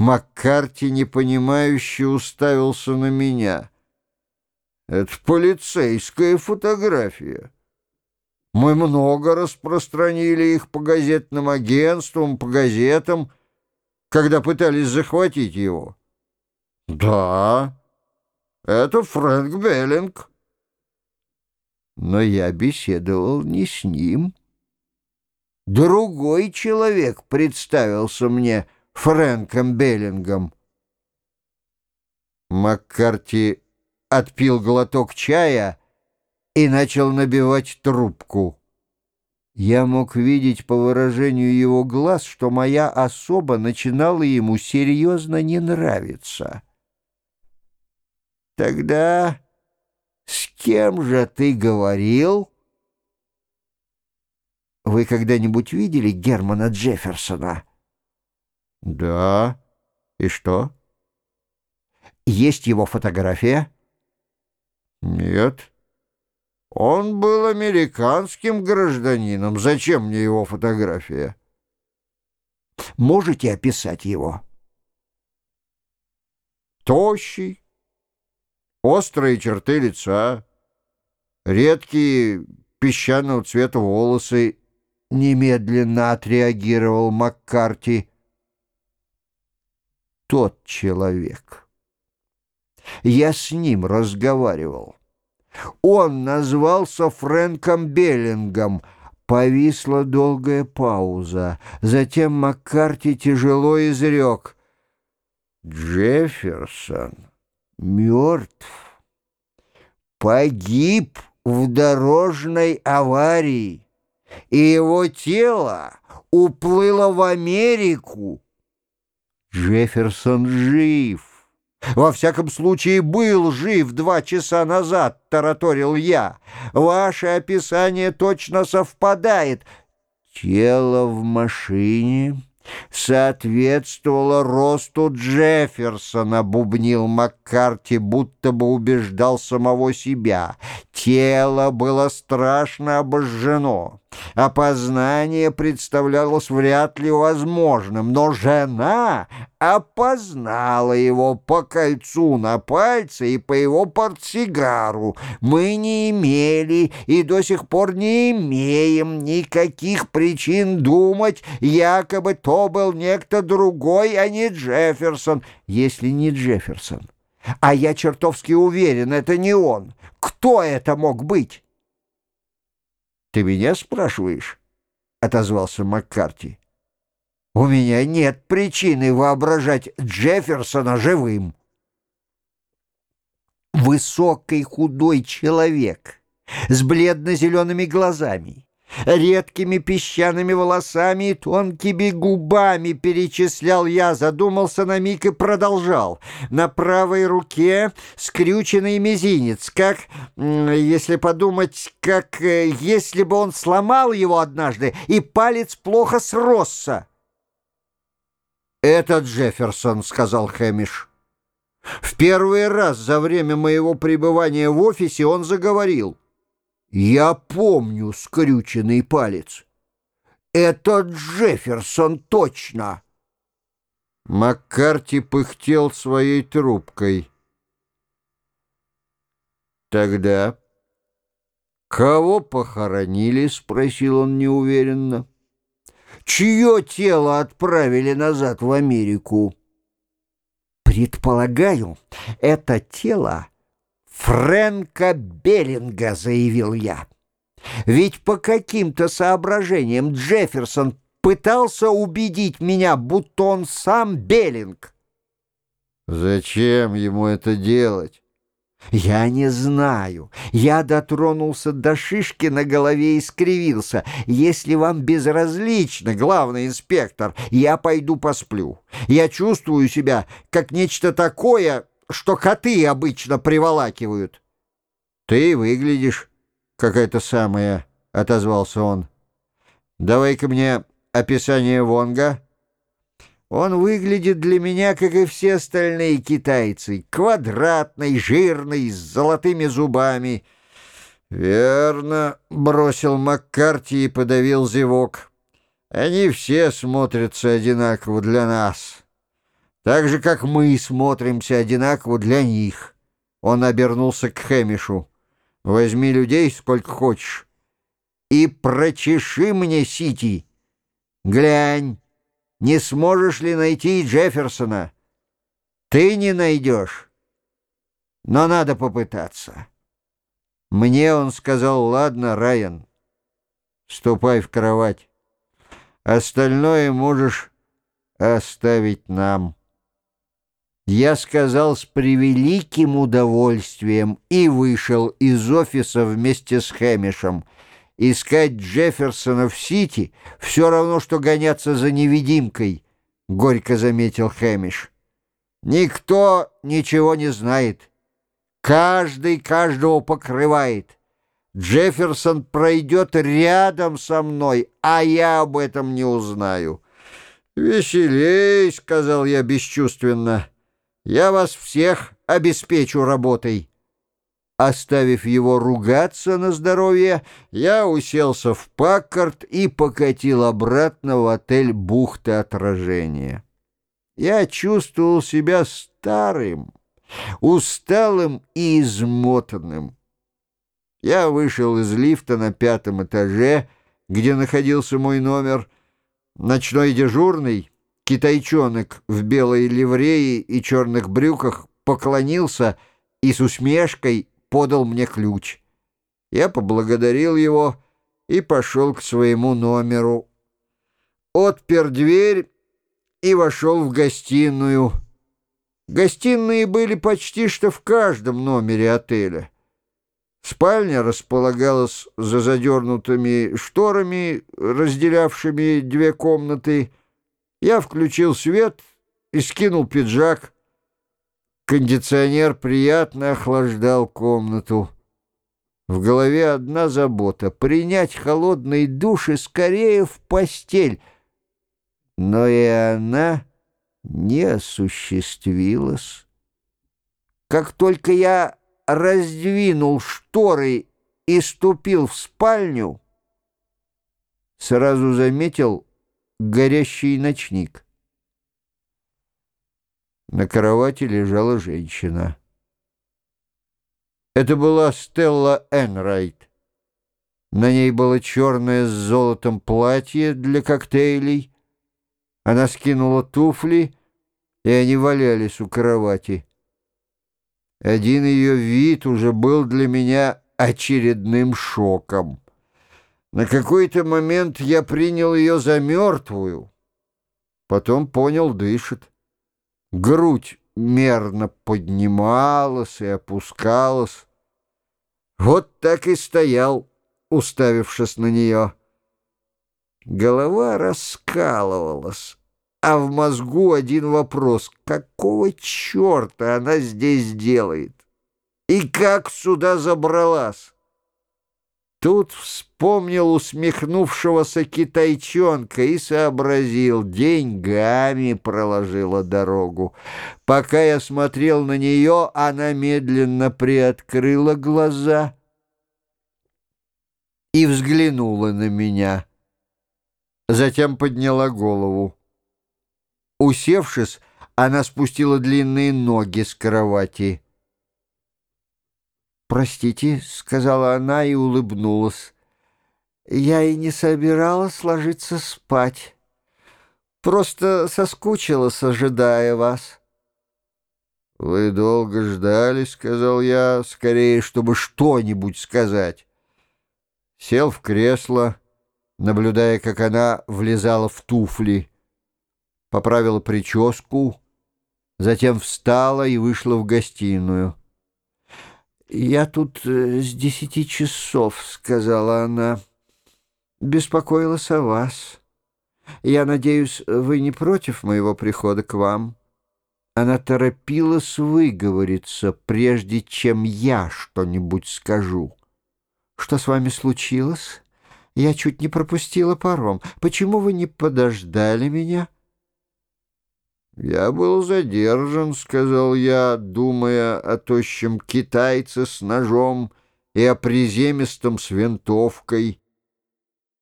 Маккарти непонимающе уставился на меня. «Это полицейская фотография. Мы много распространили их по газетным агентствам, по газетам, когда пытались захватить его». «Да, это Фрэнк Беллинг». Но я беседовал не с ним. Другой человек представился мне Фрэнком Беллингом. Маккарти отпил глоток чая и начал набивать трубку. Я мог видеть по выражению его глаз, что моя особа начинала ему серьезно не нравиться. «Тогда с кем же ты говорил?» «Вы когда-нибудь видели Германа Джефферсона?» «Да. И что?» «Есть его фотография?» «Нет. Он был американским гражданином. Зачем мне его фотография?» «Можете описать его?» «Тощий, острые черты лица, редкие песчаного цвета волосы». Немедленно отреагировал Маккарти. «Тот человек. Я с ним разговаривал. Он назвался Фрэнком Беллингом». Повисла долгая пауза. Затем Маккарти тяжело изрек: «Джефферсон мертв. Погиб в дорожной аварии, и его тело уплыло в Америку. Джефферсон жив. Во всяком случае, был жив 2 часа назад», — тараторил я. «Ваше описание точно совпадает. Тело в машине соответствовало росту Джефферсона», — бубнил Маккарти, будто бы убеждал самого себя. «Тело было страшно обожжено. Опознание представлялось вряд ли возможным, но жена опознала его по кольцу на пальце и по его портсигару. Мы не имели и до сих пор не имеем никаких причин думать, якобы то был некто другой, а не Джефферсон». «Если не Джефферсон, а я чертовски уверен, это не он, кто это мог быть?» «Ты меня спрашиваешь?» — отозвался Маккарти. «У меня нет причины воображать Джефферсона живым». Высокий худой человек с бледно-зелеными глазами, редкими песчаными волосами и тонкими губами, перечислял я, задумался на миг и продолжал. На правой руке скрюченный мизинец, как, если подумать, как если бы он сломал его однажды, и палец плохо сросся. «Это Джефферсон», — сказал Хэмиш. «В первый раз за время моего пребывания в офисе он заговорил. Я помню скрюченный палец. Это Джефферсон точно». Маккарти пыхтел своей трубкой. «Тогда кого похоронили?» — спросил он неуверенно. «Чье тело отправили назад в Америку?» «Предполагаю, это тело Фрэнка Беллинга», — заявил я. «Ведь по каким-то соображениям Джефферсон пытался убедить меня, будто он сам Беллинг». «Зачем ему это делать?» «Я не знаю. Я дотронулся до шишки на голове и скривился. Если вам безразлично, главный инспектор, я пойду посплю. Я чувствую себя как нечто такое, что коты обычно приволакивают». «Ты выглядишь как это самое», — отозвался он. «Давай-ка мне описание Вонга». «Он выглядит для меня, как и все остальные китайцы, квадратный, жирный, с золотыми зубами». «Верно», — бросил Маккарти и подавил зевок. «Они все смотрятся одинаково для нас. Так же, как мы смотримся одинаково для них. Он обернулся к Хэмишу. Возьми людей сколько хочешь и прочеши мне сити. Глянь, не сможешь ли найти Джефферсона? Ты не найдешь, но надо попытаться. Мне он сказал: ладно, Райан, ступай в кровать. Остальное можешь оставить нам. Я сказал с превеликим удовольствием и вышел из офиса вместе с Хэмишем. Искать Джефферсона в Сити — все равно, что гоняться за невидимкой, — горько заметил Хэмиш. Никто ничего не знает. Каждый каждого покрывает. Джефферсон пройдет рядом со мной, а я об этом не узнаю. «Веселей», — сказал я бесчувственно. «Я вас всех обеспечу работой». Оставив его ругаться на здоровье, я уселся в Паккард и покатил обратно в отель «Бухты отражения». Я чувствовал себя старым, усталым и измотанным. Я вышел из лифта на 5-м этаже, где находился мой номер. Ночной дежурный, китайчонок в белой ливрее и черных брюках, поклонился и с усмешкой подал мне ключ. Я поблагодарил его и пошел к своему номеру. Отпер дверь и вошел в гостиную. Гостиные были почти что в каждом номере отеля. Спальня располагалась за задернутыми шторами, разделявшими две комнаты. Я включил свет и скинул пиджак. Кондиционер приятно охлаждал комнату. В голове одна забота — принять холодный душ и скорее в постель. Но и она не осуществилась. Как только я раздвинул шторы и ступил в спальню, сразу заметил горящий ночник. На кровати лежала женщина. Это была Стелла Энрайт. На ней было черное с золотом платье для коктейлей. Она скинула туфли, и они валялись у кровати. Один ее вид уже был для меня очередным шоком. На какой-то момент я принял ее за мертвую. Потом понял, дышит. Грудь мерно поднималась и опускалась. Вот так и стоял, уставившись на нее. Голова раскалывалась, а в мозгу один вопрос: какого черта она здесь делает? И как сюда забралась? Тут вспомнил усмехнувшегося китайчонка и сообразил: деньгами проложила дорогу. Пока я смотрел на нее, она медленно приоткрыла глаза и взглянула на меня. Затем подняла голову. Усевшись, она спустила длинные ноги с кровати. «Простите», — сказала она и улыбнулась. «Я и не собиралась ложиться спать. Просто соскучилась, ожидая вас». «Вы долго ждали», — сказал я, скорее, чтобы что-нибудь сказать. Сел в кресло, наблюдая, как она влезала в туфли. Поправила прическу, затем встала и вышла в гостиную. «Я тут с 10 часов», — сказала она. «Беспокоилась о вас. Я надеюсь, вы не против моего прихода к вам?» Она торопилась выговориться, прежде чем я что-нибудь скажу. «Что с вами случилось? Я чуть не пропустила паром. Почему вы не подождали меня?» «Я был задержан», — сказал я, думая о тощем китайце с ножом и о приземистом с винтовкой.